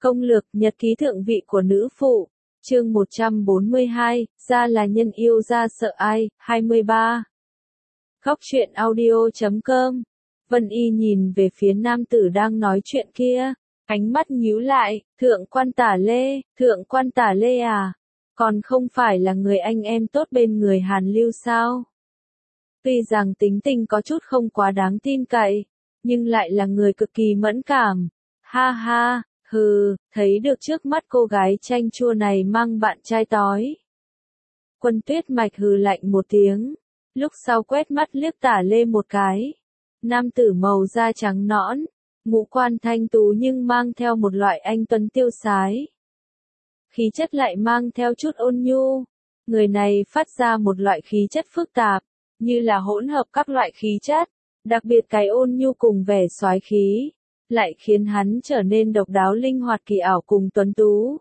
Công lược nhật ký thượng vị của nữ phụ. Chương 142, ra là nhân yêu ra sợ ai, 23. Góc truyện audio.com. Vân Y nhìn về phía nam tử đang nói chuyện kia, ánh mắt nhíu lại, thượng quan tả lê à, còn không phải là người anh em tốt bên người Hàn Lưu sao? Tuy rằng tính tình có chút không quá đáng tin cậy, nhưng lại là người cực kỳ mẫn cảm. Ha ha, hừ, thấy được trước mắt cô gái chanh chua này mang bạn trai tói. Quân Tuyết Mạch hừ lạnh một tiếng, lúc sau quét mắt liếc Tả Lê một cái. Nam tử màu da trắng nõn, ngũ quan thanh tú nhưng mang theo một loại anh tuấn tiêu sái. Khí chất lại mang theo chút ôn nhu. Người này phát ra một loại khí chất phức tạp, như là hỗn hợp các loại khí chất, đặc biệt cái ôn nhu cùng vẻ soái khí, lại khiến hắn trở nên độc đáo linh hoạt kỳ ảo cùng tuấn tú.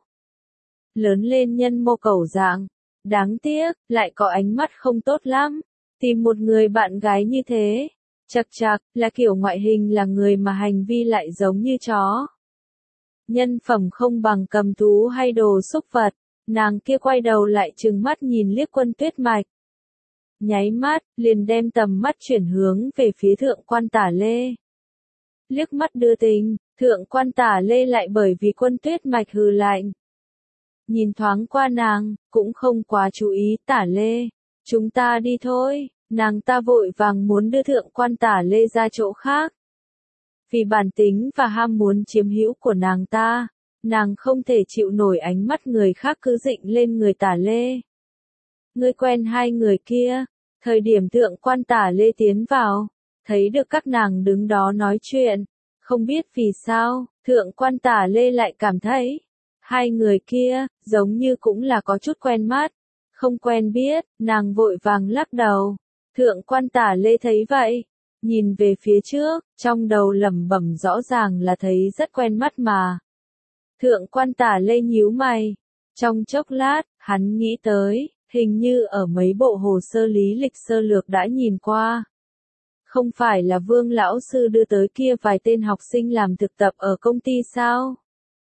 Lớn lên nhân mô cẩu dạng, đáng tiếc, lại có ánh mắt không tốt lắm. Tìm một người bạn gái như thế, chật chật, là kiểu ngoại hình là người mà hành vi lại giống như chó. Nhân phẩm không bằng cầm thú hay đồ xúc vật, nàng kia quay đầu lại trừng mắt nhìn liếc Quân Tuyết Mạch. Nháy mắt, liền đem tầm mắt chuyển hướng về phía thượng quan Tả Lê. Liếc mắt đưa tình, thượng quan Tả Lê lại bởi vì Quân Tuyết Mạch hừ lạnh. Nhìn thoáng qua nàng, cũng không quá chú ý. Tả Lê, chúng ta đi thôi. Nàng ta vội vàng muốn đưa thượng quan Tả Lê ra chỗ khác. Vì bản tính và ham muốn chiếm hữu của nàng ta, nàng không thể chịu nổi ánh mắt người khác cứ dịnh lên người Tả Lê. Ngươi quen hai người kia? Thời điểm thượng quan Tả Lê tiến vào, thấy được các nàng đứng đó nói chuyện, không biết vì sao, thượng quan Tả Lê lại cảm thấy, hai người kia, giống như cũng là có chút quen mắt, không quen biết, nàng vội vàng lắc đầu. Thượng quan Tả Lê thấy vậy, nhìn về phía trước, trong đầu lẩm bẩm rõ ràng là thấy rất quen mắt mà. Thượng quan Tả Lê nhíu mày, trong chốc lát, hắn nghĩ tới, hình như ở mấy bộ hồ sơ lý lịch sơ lược đã nhìn qua. Không phải là Vương lão sư đưa tới kia vài tên học sinh làm thực tập ở công ty sao?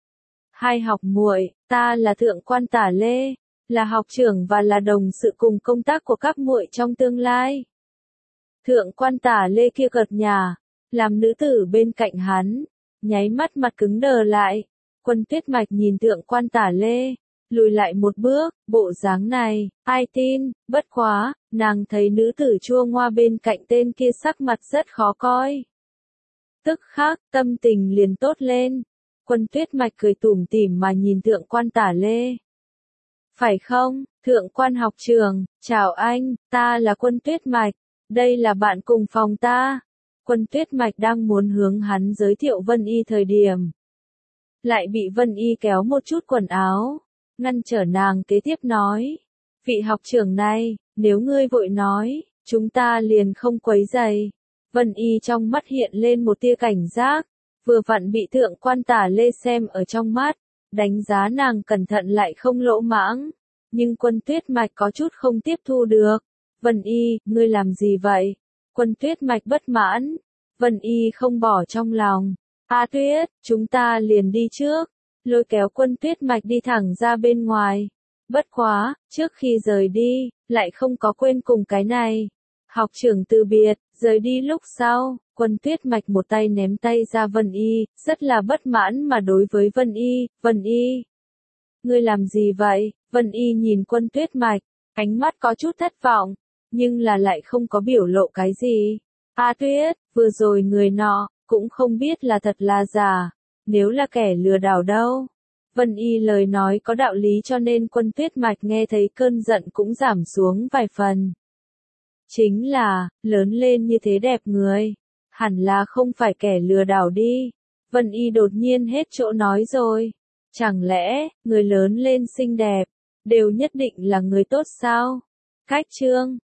Hai học muội, ta là thượng quan Tả Lê, là học trưởng và là đồng sự cùng công tác của các muội trong tương lai. Thượng quan Tả Lê kia cợt nhả, làm nữ tử bên cạnh hắn, nháy mắt mặt cứng đờ lại. Quân Tuyết Mạch nhìn thượng quan Tả Lê, lùi lại một bước, bộ dáng này, ai tin, bất quá, nàng thấy nữ tử chua ngoa bên cạnh tên kia sắc mặt rất khó coi. Tức khắc, tâm tình liền tốt lên. Quân Tuyết Mạch cười tủm tỉm mà nhìn thượng quan Tả Lê. Phải không, thượng quan học trưởng, chào anh, ta là Quân Tuyết Mạch, đây là bạn cùng phòng ta. Quân Tuyết Mạch đang muốn hướng hắn giới thiệu Vân Y thời điểm. Lại bị Vân Y kéo một chút quần áo, ngăn trở nàng kế tiếp nói. Vị học trưởng này, nếu ngươi vội nói, chúng ta liền không quấy rầy. Vân Y trong mắt hiện lên một tia cảnh giác, vừa vặn bị thượng quan Tả Lê xem ở trong mắt, đánh giá nàng cẩn thận lại không lỗ mãng. Nhưng Quân Tuyết Mạch có chút không tiếp thu được. Vân Y, ngươi làm gì vậy? Quân Tuyết Mạch bất mãn. Vân Y không bỏ trong lòng. A Tuyết, chúng ta liền đi trước. Lôi kéo Quân Tuyết Mạch đi thẳng ra bên ngoài. Bất quá, trước khi rời đi, lại không có quên cùng cái này. Học trưởng từ biệt, rời đi lúc sau, Quân Tuyết Mạch một tay ném tay ra Vân Y, rất là bất mãn mà đối với Vân Y. Ngươi làm gì vậy? Vân Y nhìn Quân Tuyết Mạch, ánh mắt có chút thất vọng, nhưng là lại không có biểu lộ cái gì. A Tuyết, vừa rồi người nọ, cũng không biết là thật là giả, nếu là kẻ lừa đảo đâu. Vân Y lời nói có đạo lý cho nên Quân Tuyết Mạch nghe thấy cơn giận cũng giảm xuống vài phần. Chính là, lớn lên như thế đẹp người, hẳn là không phải kẻ lừa đảo đi. Vân Y đột nhiên hết chỗ nói rồi. Chẳng lẽ, người lớn lên xinh đẹp, đều nhất định là người tốt sao? Khách chương.